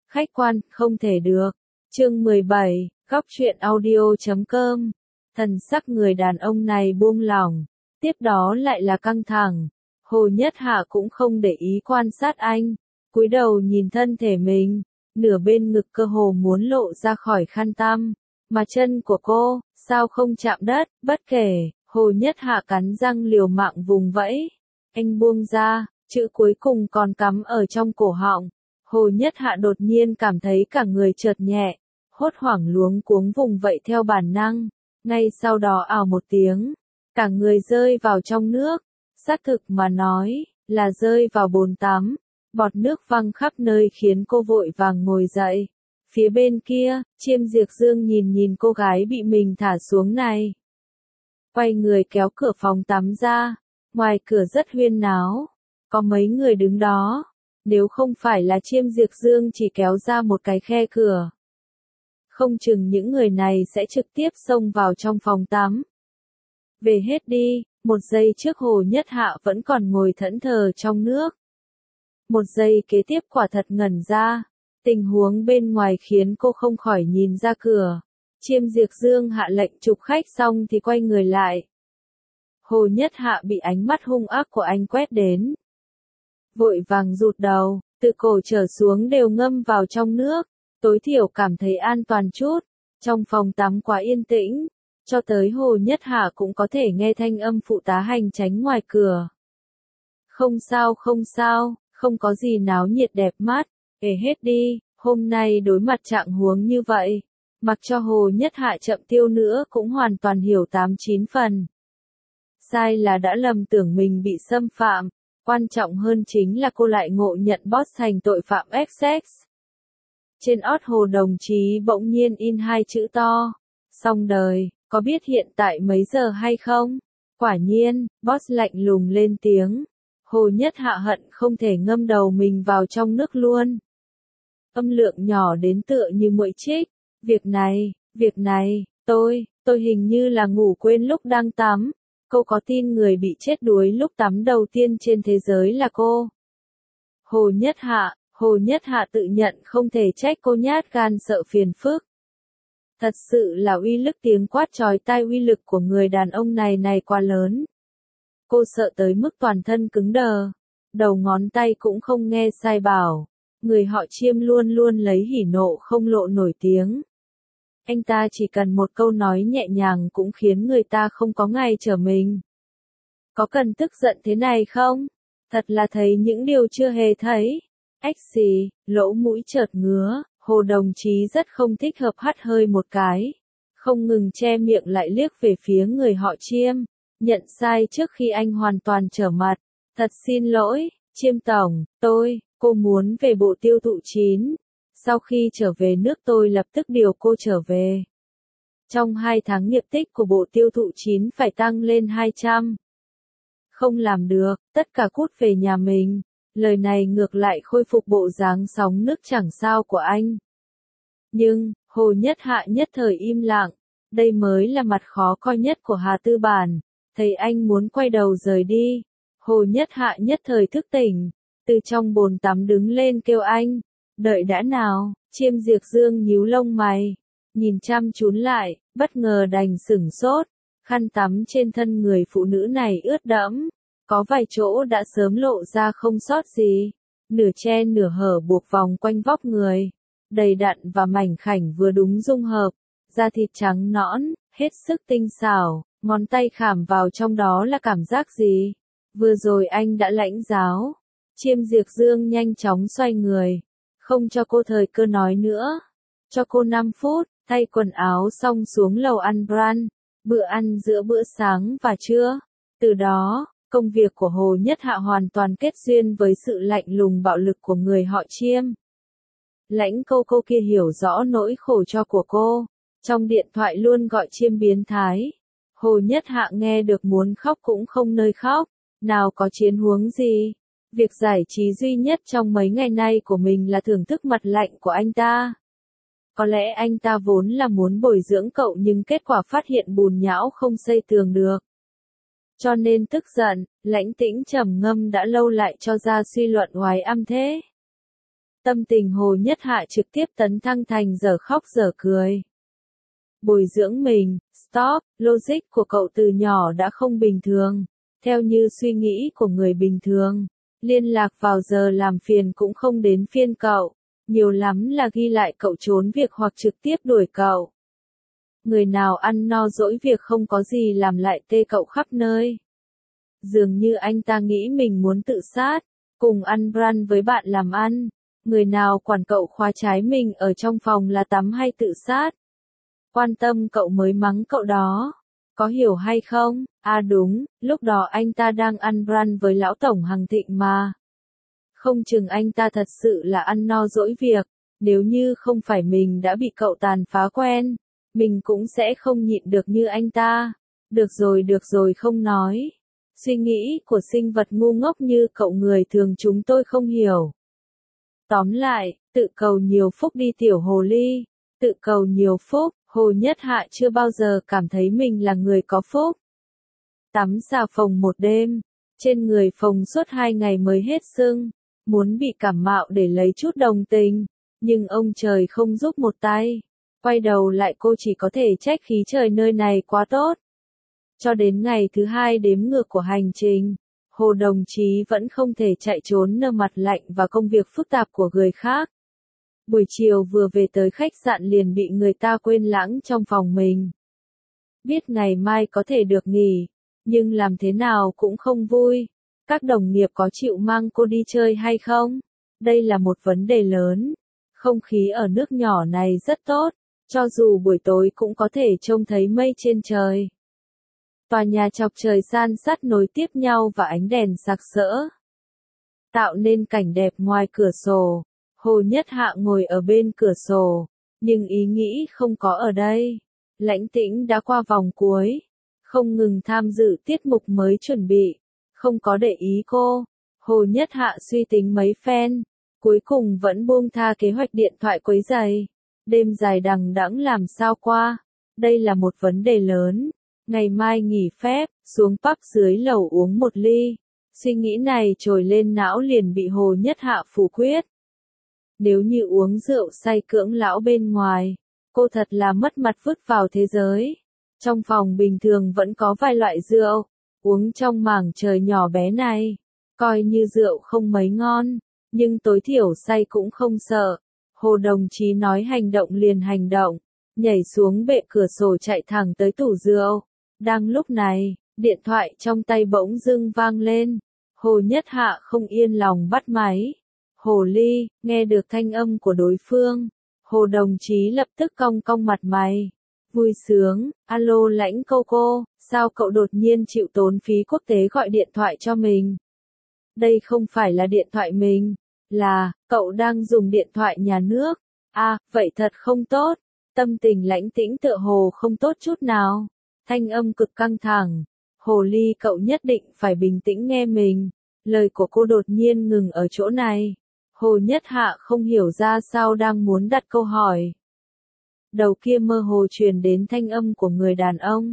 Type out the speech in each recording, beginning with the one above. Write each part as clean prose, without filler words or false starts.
Khách quan, không thể được. Chương 17, góc truyện audio.com. Thần sắc người đàn ông này buông lỏng, tiếp đó lại là căng thẳng. Hồ Nhất Hạ cũng không để ý quan sát anh, cúi đầu nhìn thân thể mình, nửa bên ngực cơ hồ muốn lộ ra khỏi khăn tăm, mà chân của cô, sao không chạm đất, bất kể. Hồ Nhất Hạ cắn răng liều mạng vùng vẫy. Anh buông ra, chữ cuối cùng còn cắm ở trong cổ họng. Hồ Nhất Hạ đột nhiên cảm thấy cả người chợt nhẹ, hốt hoảng luống cuống vùng vẫy theo bản năng. Ngay sau đó ào một tiếng, cả người rơi vào trong nước. Xác thực mà nói, là rơi vào bồn tắm. Bọt nước văng khắp nơi khiến cô vội vàng ngồi dậy. Phía bên kia, Chiêm Diệp Dương nhìn cô gái bị mình thả xuống này. Quay người kéo cửa phòng tắm ra. Ngoài cửa rất huyên náo. Có mấy người đứng đó. Nếu không phải là Chiêm Diệp Dương chỉ kéo ra một cái khe cửa, không chừng những người này sẽ trực tiếp xông vào trong phòng tắm. Về hết đi. Một giây trước Hồ Nhất Hạ vẫn còn ngồi thẫn thờ trong nước. Một giây kế tiếp quả thật ngẩn ra. Tình huống bên ngoài khiến cô không khỏi nhìn ra cửa. Chiêm Diệp Dương hạ lệnh chụp khách xong thì quay người lại. Hồ Nhất Hạ bị ánh mắt hung ác của anh quét đến. Vội vàng rụt đầu, từ cổ trở xuống đều ngâm vào trong nước. Tối thiểu cảm thấy an toàn chút. Trong phòng tắm quá yên tĩnh. Cho tới Hồ Nhất Hạ cũng có thể nghe thanh âm phụ tá hành chánh ngoài cửa. Không sao, không có gì náo nhiệt đẹp mắt, kể hết đi, hôm nay đối mặt trạng huống như vậy. Mặc cho Hồ Nhất Hạ chậm tiêu nữa cũng hoàn toàn hiểu 8-9 phần. Sai là đã lầm tưởng mình bị xâm phạm, quan trọng hơn chính là cô lại ngộ nhận boss thành tội phạm XX. Trên ót Hồ đồng chí bỗng nhiên in 2 chữ to, xong đời. Có biết hiện tại mấy giờ hay không? Quả nhiên, boss lạnh lùng lên tiếng. Hồ Nhất Hạ hận không thể ngâm đầu mình vào trong nước luôn. Âm lượng nhỏ đến tựa như muỗi chích. Việc này, tôi hình như là ngủ quên lúc đang tắm. Cô có tin người bị chết đuối lúc tắm đầu tiên trên thế giới là cô? Hồ Nhất Hạ tự nhận không thể trách cô nhát gan sợ phiền phức. Thật sự là uy lực tiếng quát chói tai, uy lực của người đàn ông này quá lớn. Cô sợ tới mức toàn thân cứng đờ, đầu ngón tay cũng không nghe sai bảo. Người họ Chiêm luôn luôn lấy hỉ nộ không lộ nổi tiếng. Anh ta chỉ cần một câu nói nhẹ nhàng cũng khiến người ta không có ngày trở mình. Có cần tức giận thế này không? Thật là thấy những điều chưa hề thấy. Ách xì, lỗ mũi chợt ngứa. Hồ đồng chí rất không thích hợp, hắt hơi một cái. Không ngừng che miệng lại liếc về phía người họ Chiêm. Nhận sai trước khi anh hoàn toàn trở mặt. Thật xin lỗi, Chiêm tổng, cô muốn về bộ tiêu thụ 9. Sau khi trở về nước tôi lập tức điều cô trở về. Trong 2 tháng nghiệp tích của bộ tiêu thụ 9 phải tăng lên 200. Không làm được, tất cả cút về nhà mình. Lời này ngược lại khôi phục bộ dáng sóng nước chẳng sao của anh. Nhưng, Hồ Nhất Hạ nhất thời im lặng. Đây mới là mặt khó coi nhất của Hà Tư Bản. Thấy anh muốn quay đầu rời đi. Hồ Nhất Hạ nhất thời thức tỉnh. Từ trong bồn tắm đứng lên kêu anh. Đợi đã nào. Chiêm Diệp Dương nhíu lông mày. Nhìn chăm chú lại, bất ngờ đành sửng sốt. Khăn tắm trên thân người phụ nữ này ướt đẫm. Có vài chỗ đã sớm lộ ra không sót gì. Nửa che nửa hở buộc vòng quanh vóc người. Đầy đặn và mảnh khảnh vừa đúng dung hợp. Da thịt trắng nõn, hết sức tinh xảo. Ngón tay khảm vào trong đó là cảm giác gì? Vừa rồi anh đã lãnh giáo. Chiêm Diệp Dương nhanh chóng xoay người. Không cho cô thời cơ nói nữa. Cho cô 5 phút, thay quần áo xong xuống lầu ăn brunch. Bữa ăn giữa bữa sáng và trưa. Từ đó, công việc của Hồ Nhất Hạ hoàn toàn kết duyên với sự lạnh lùng bạo lực của người họ Chiêm. Lãnh cô kia hiểu rõ nỗi khổ cho của cô. Trong điện thoại luôn gọi Chiêm biến thái. Hồ Nhất Hạ nghe được muốn khóc cũng không nơi khóc. Nào có chiến huống gì. Việc giải trí duy nhất trong mấy ngày nay của mình là thưởng thức mặt lạnh của anh ta. Có lẽ anh ta vốn là muốn bồi dưỡng cậu nhưng kết quả phát hiện bùn nhão không xây tường được. Cho nên tức giận, Lãnh Tĩnh trầm ngâm đã lâu lại cho ra suy luận oái âm thế. Tâm tình Hồ Nhất Hạ trực tiếp tấn thăng thành dở khóc dở cười. Bồi dưỡng mình, stop, logic của cậu từ nhỏ đã không bình thường, theo như suy nghĩ của người bình thường. Liên lạc vào giờ làm phiền cũng không đến phiên cậu, nhiều lắm là ghi lại cậu trốn việc hoặc trực tiếp đuổi cậu. Người nào ăn no dỗi việc không có gì làm lại tê cậu khắp nơi. Dường như anh ta nghĩ mình muốn tự sát, cùng ăn run với bạn làm ăn. Người nào quản cậu khóa trái mình ở trong phòng là tắm hay tự sát. Quan tâm cậu mới mắng cậu đó. Có hiểu hay không? À đúng, lúc đó anh ta đang ăn run với lão tổng Hằng Thịnh mà. Không chừng anh ta thật sự là ăn no dỗi việc, nếu như không phải mình đã bị cậu tàn phá quen, mình cũng sẽ không nhịn được như anh ta. Được rồi không nói. Suy nghĩ của sinh vật ngu ngốc như cậu người thường chúng tôi không hiểu. Tóm lại, tự cầu nhiều phúc đi tiểu hồ ly. Tự cầu nhiều phúc, Hồ Nhất Hạ chưa bao giờ cảm thấy mình là người có phúc. Tắm xà phòng một đêm, trên người phồng suốt 2 ngày mới hết sưng, muốn bị cảm mạo để lấy chút đồng tình, nhưng ông trời không giúp một tay. Quay đầu lại cô chỉ có thể trách khí trời nơi này quá tốt. Cho đến ngày thứ 2 đếm ngược của hành trình, Hồ đồng chí vẫn không thể chạy trốn nơi mặt lạnh và công việc phức tạp của người khác. Buổi chiều vừa về tới khách sạn liền bị người ta quên lãng trong phòng mình. Biết ngày mai có thể được nghỉ, nhưng làm thế nào cũng không vui. Các đồng nghiệp có chịu mang cô đi chơi hay không? Đây là một vấn đề lớn. Không khí ở nước nhỏ này rất tốt, cho dù buổi tối cũng có thể trông thấy mây trên trời. Tòa nhà chọc trời san sát nối tiếp nhau và ánh đèn sặc sỡ, tạo nên cảnh đẹp ngoài cửa sổ. Hồ Nhất Hạ ngồi ở bên cửa sổ, nhưng ý nghĩ không có ở đây. Lãnh Tĩnh đã qua vòng cuối, không ngừng tham dự tiết mục mới chuẩn bị, không có để ý cô. Hồ Nhất Hạ suy tính mấy phen, cuối cùng vẫn buông tha kế hoạch điện thoại quấy rầy. Đêm dài đằng đẵng làm sao qua, đây là một vấn đề lớn. Ngày mai nghỉ phép, xuống pub dưới lầu uống một ly. Suy nghĩ này trồi lên não liền bị Hồ Nhất Hạ phủ quyết. Nếu như uống rượu say cưỡng lão bên ngoài, cô thật là mất mặt vứt vào thế giới. Trong phòng bình thường vẫn có vài loại rượu, uống trong mảng trời nhỏ bé này, coi như rượu không mấy ngon, nhưng tối thiểu say cũng không sợ. Hồ đồng chí nói hành động liền hành động, nhảy xuống bệ cửa sổ chạy thẳng tới tủ rượu. Đang lúc này, điện thoại trong tay bỗng dưng vang lên. Hồ Nhất Hạ không yên lòng bắt máy. Hồ Ly, nghe được thanh âm của đối phương. Hồ đồng chí lập tức cong cong mặt mày. Vui sướng, alo Lãnh cô, sao cậu đột nhiên chịu tốn phí quốc tế gọi điện thoại cho mình? Đây không phải là điện thoại mình, là, cậu đang dùng điện thoại nhà nước. À, vậy thật không tốt. Tâm tình Lãnh Tĩnh tựa hồ không tốt chút nào. Thanh âm cực căng thẳng. Hồ Ly cậu nhất định phải bình tĩnh nghe mình. Lời của cô đột nhiên ngừng ở chỗ này. Hồ Nhất Hạ không hiểu ra sao đang muốn đặt câu hỏi. Đầu kia mơ hồ truyền đến thanh âm của người đàn ông.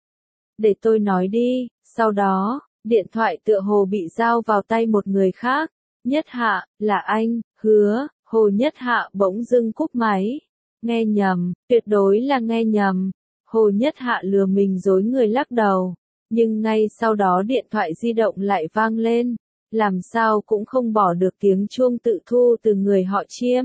Để tôi nói đi, sau đó, điện thoại tựa hồ bị giao vào tay một người khác. Nhất Hạ, là anh, hứa, Hồ Nhất Hạ bỗng dưng cúp máy. Nghe nhầm, tuyệt đối là nghe nhầm. Hồ Nhất Hạ lừa mình dối người lắc đầu. Nhưng ngay sau đó điện thoại di động lại vang lên. Làm sao cũng không bỏ được tiếng chuông tự thu từ người họ Chiêm.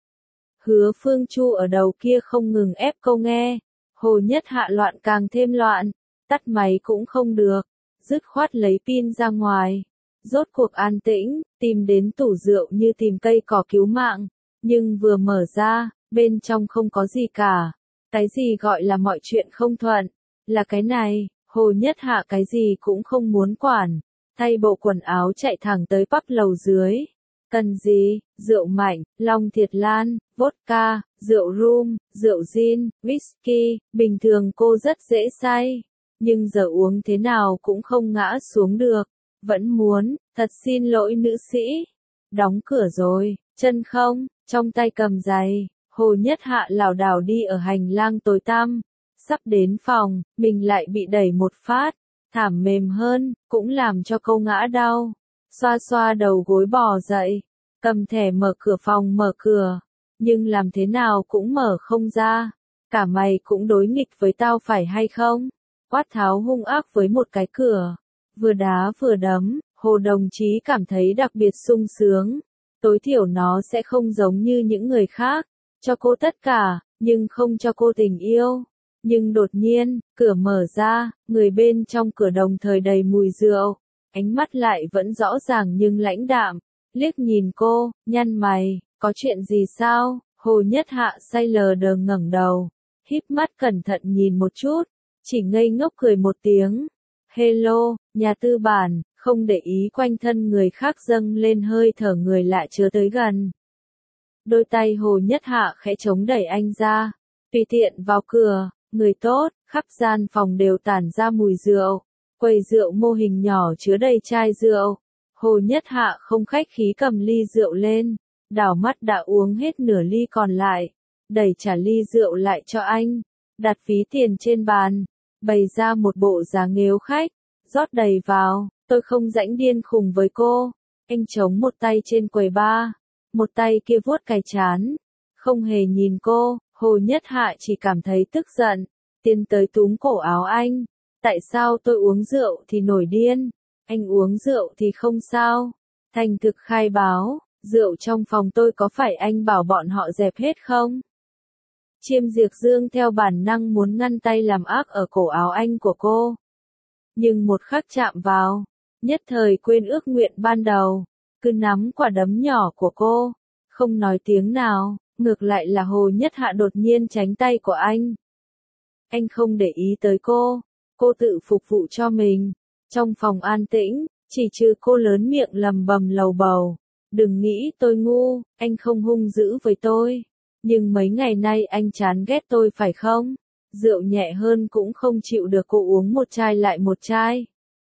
Hứa Phương Chu ở đầu kia không ngừng ép câu nghe. Hồ Nhất Hạ loạn càng thêm loạn. Tắt máy cũng không được. Dứt khoát lấy pin ra ngoài. Rốt cuộc an tĩnh, tìm đến tủ rượu như tìm cây cỏ cứu mạng. Nhưng vừa mở ra, bên trong không có gì cả. Cái gì gọi là mọi chuyện không thuận? Là cái này, Hồ Nhất Hạ cái gì cũng không muốn quản. Thay bộ quần áo chạy thẳng tới pub lầu dưới. Cần gì? Rượu mạnh, long thiệt lan, vodka, rượu rum, rượu gin, whisky. Bình thường cô rất dễ say. Nhưng giờ uống thế nào cũng không ngã xuống được. Vẫn muốn, thật xin lỗi nữ sĩ. Đóng cửa rồi, chân không, trong tay cầm giày. Hồ Nhất Hạ lảo đảo đi ở hành lang tối tăm. Sắp đến phòng, mình lại bị đẩy một phát. Thảm mềm hơn, cũng làm cho câu ngã đau. Xoa xoa đầu gối bò dậy. cầm thẻ mở cửa phòng mở cửa, nhưng làm thế nào cũng mở không ra. Cả mày cũng đối nghịch với tao phải hay không? Quát tháo hung ác với một cái cửa, vừa đá vừa đấm, Hồ đồng chí cảm thấy đặc biệt sung sướng. Tối thiểu nó sẽ không giống như những người khác, cho cô tất cả, nhưng không cho cô tình yêu. Nhưng đột nhiên, cửa mở ra, người bên trong cửa đồng thời đầy mùi rượu, ánh mắt lại vẫn rõ ràng nhưng lãnh đạm, liếc nhìn cô, nhăn mày, có chuyện gì sao? Hồ Nhất Hạ say lờ đờ ngẩng đầu, híp mắt cẩn thận nhìn một chút, chỉ ngây ngốc cười một tiếng. Hello, nhà tư bản, không để ý quanh thân người khác dâng lên hơi thở người lạ chứa tới gần. Đôi tay Hồ Nhất Hạ khẽ chống đẩy anh ra, tùy tiện vào cửa, người tốt, khắp gian phòng đều tản ra mùi rượu, quầy rượu mô hình nhỏ chứa đầy chai rượu. Hồ Nhất Hạ không khách khí cầm ly rượu lên, đảo mắt đã uống hết nửa ly còn lại, đẩy trả ly rượu lại cho anh, đặt ví tiền trên bàn, bày ra một bộ dáng nghếu khách, rót đầy vào, tôi không rãnh điên khùng với cô. Anh chống một tay trên quầy bar, một tay kia vuốt cái trán, không hề nhìn cô. Hồ Nhất Hạ chỉ cảm thấy tức giận, tiến tới túm cổ áo anh. Tại sao tôi uống rượu thì nổi điên, anh uống rượu thì không sao? Thành thực khai báo, rượu trong phòng tôi có phải anh bảo bọn họ dẹp hết không? Chiêm Diệp Dương theo bản năng muốn ngăn tay làm ác ở cổ áo anh của cô. Nhưng một khắc chạm vào, nhất thời quên ước nguyện ban đầu, cứ nắm quả đấm nhỏ của cô, không nói tiếng nào, ngược lại là Hồ Nhất Hạ đột nhiên tránh tay của anh. Anh không để ý tới cô tự phục vụ cho mình. Trong phòng an tĩnh, chỉ trừ cô lớn miệng lầm bầm lầu bầu. Đừng nghĩ tôi ngu, anh không hung dữ với tôi. Nhưng mấy ngày nay anh chán ghét tôi phải không? Rượu nhẹ hơn cũng không chịu được cô uống một chai lại một chai.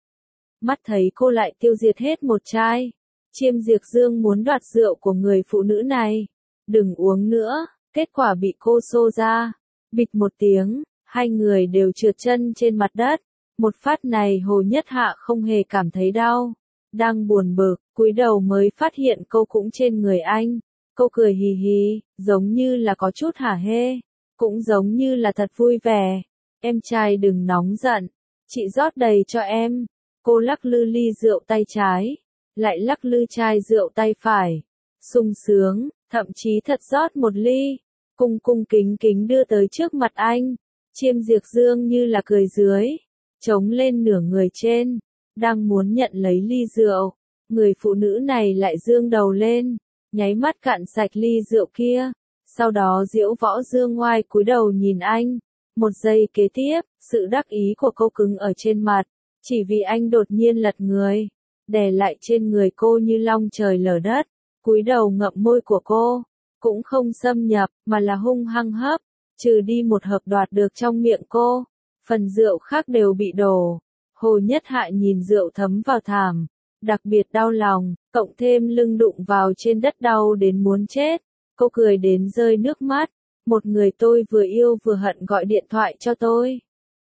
Mắt thấy cô lại tiêu diệt hết một chai. Chiêm Diệp Dương muốn đoạt rượu của người phụ nữ này. Đừng uống nữa, kết quả bị cô xô ra. Bịch một tiếng, hai người đều trượt chân trên mặt đất. Một phát này Hồ Nhất Hạ không hề cảm thấy đau. Đang buồn bực, cúi đầu mới phát hiện cô cũng trên người anh. Cô cười hì hì, giống như là có chút hả hê, cũng giống như là thật vui vẻ. Em trai đừng nóng giận, chị rót đầy cho em. Cô lắc lư ly rượu tay trái, lại lắc lư chai rượu tay phải. Sung sướng, thậm chí thật rót một ly, cung cung kính kính đưa tới trước mặt anh. Chiêm Diệp Dương như là cười dưới, chống lên nửa người trên, đang muốn nhận lấy ly rượu. Người phụ nữ này lại dương đầu lên, nháy mắt cạn sạch ly rượu kia, sau đó Diễu Võ Dương ngoai cúi đầu nhìn anh. Một giây kế tiếp, sự đắc ý của cô cứng ở trên mặt, chỉ vì anh đột nhiên lật người, đè lại trên người cô như long trời lở đất, cúi đầu ngậm môi của cô, cũng không xâm nhập, mà là hung hăng hấp, trừ đi một hớp đoạt được trong miệng cô, phần rượu khác đều bị đổ. Hồ Nhất Hạ nhìn rượu thấm vào thảm, đặc biệt đau lòng, cộng thêm lưng đụng vào trên đất đau đến muốn chết. Cô cười đến rơi nước mắt. Một người tôi vừa yêu vừa hận gọi điện thoại cho tôi.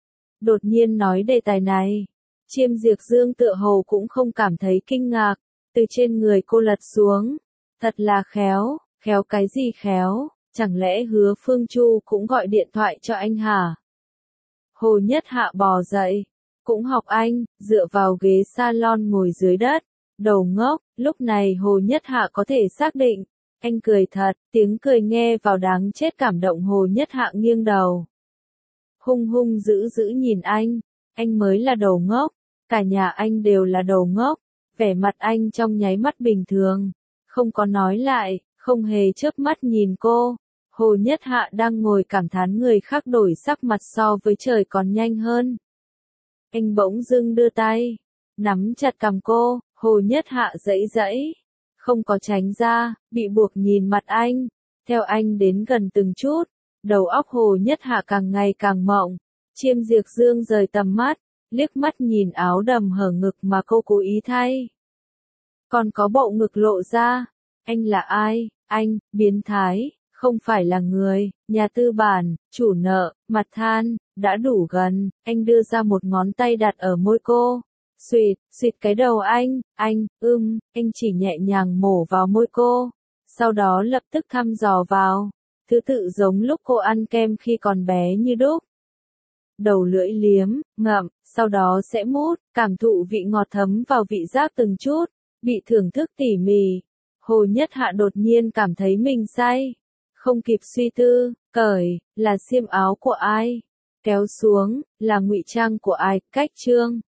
Đột nhiên nói đề tài này. Chiêm Diệp Dương tựa hồ cũng không cảm thấy kinh ngạc. Từ trên người cô lật xuống. Thật là khéo, khéo cái gì khéo, chẳng lẽ Hứa Phương Chu cũng gọi điện thoại cho anh hả? Hồ Nhất Hạ bò dậy, cũng học anh, dựa vào ghế salon ngồi dưới đất. Đầu ngốc, lúc này Hồ Nhất Hạ có thể xác định. Anh cười thật, tiếng cười nghe vào đáng chết cảm động. Hồ Nhất Hạ nghiêng đầu. Hung hung dữ dữ nhìn anh mới là đầu ngốc, cả nhà anh đều là đầu ngốc. Vẻ mặt anh trong nháy mắt bình thường, không có nói lại, không hề chớp mắt nhìn cô. Hồ Nhất Hạ đang ngồi cảm thán người khác đổi sắc mặt so với trời còn nhanh hơn. Anh bỗng dưng đưa tay, nắm chặt cằm cô. Hồ Nhất Hạ giãy giãy, không có tránh ra, bị buộc nhìn mặt anh, theo anh đến gần từng chút, đầu óc Hồ Nhất Hạ càng ngày càng mộng. Chiêm Diệp Dương rời tầm mắt, liếc mắt nhìn áo đầm hở ngực mà cô cố ý thay. Còn có bộ ngực lộ ra. Anh là ai? Anh, biến thái, không phải là người, nhà tư bản, chủ nợ, mặt than, đã đủ gần. Anh đưa ra một ngón tay đặt ở môi cô. Xuyệt, xuyệt cái đầu anh chỉ nhẹ nhàng mổ vào môi cô, sau đó lập tức thăm dò vào, thứ tự giống lúc cô ăn kem khi còn bé như đúc. Đầu lưỡi liếm, ngậm, sau đó sẽ mút, cảm thụ vị ngọt thấm vào vị giác từng chút, bị thưởng thức tỉ mỉ. Hồ Nhất Hạ đột nhiên cảm thấy mình say, không kịp suy tư, cởi, là xiêm áo của ai, kéo xuống, là ngụy trang của ai, cách trương.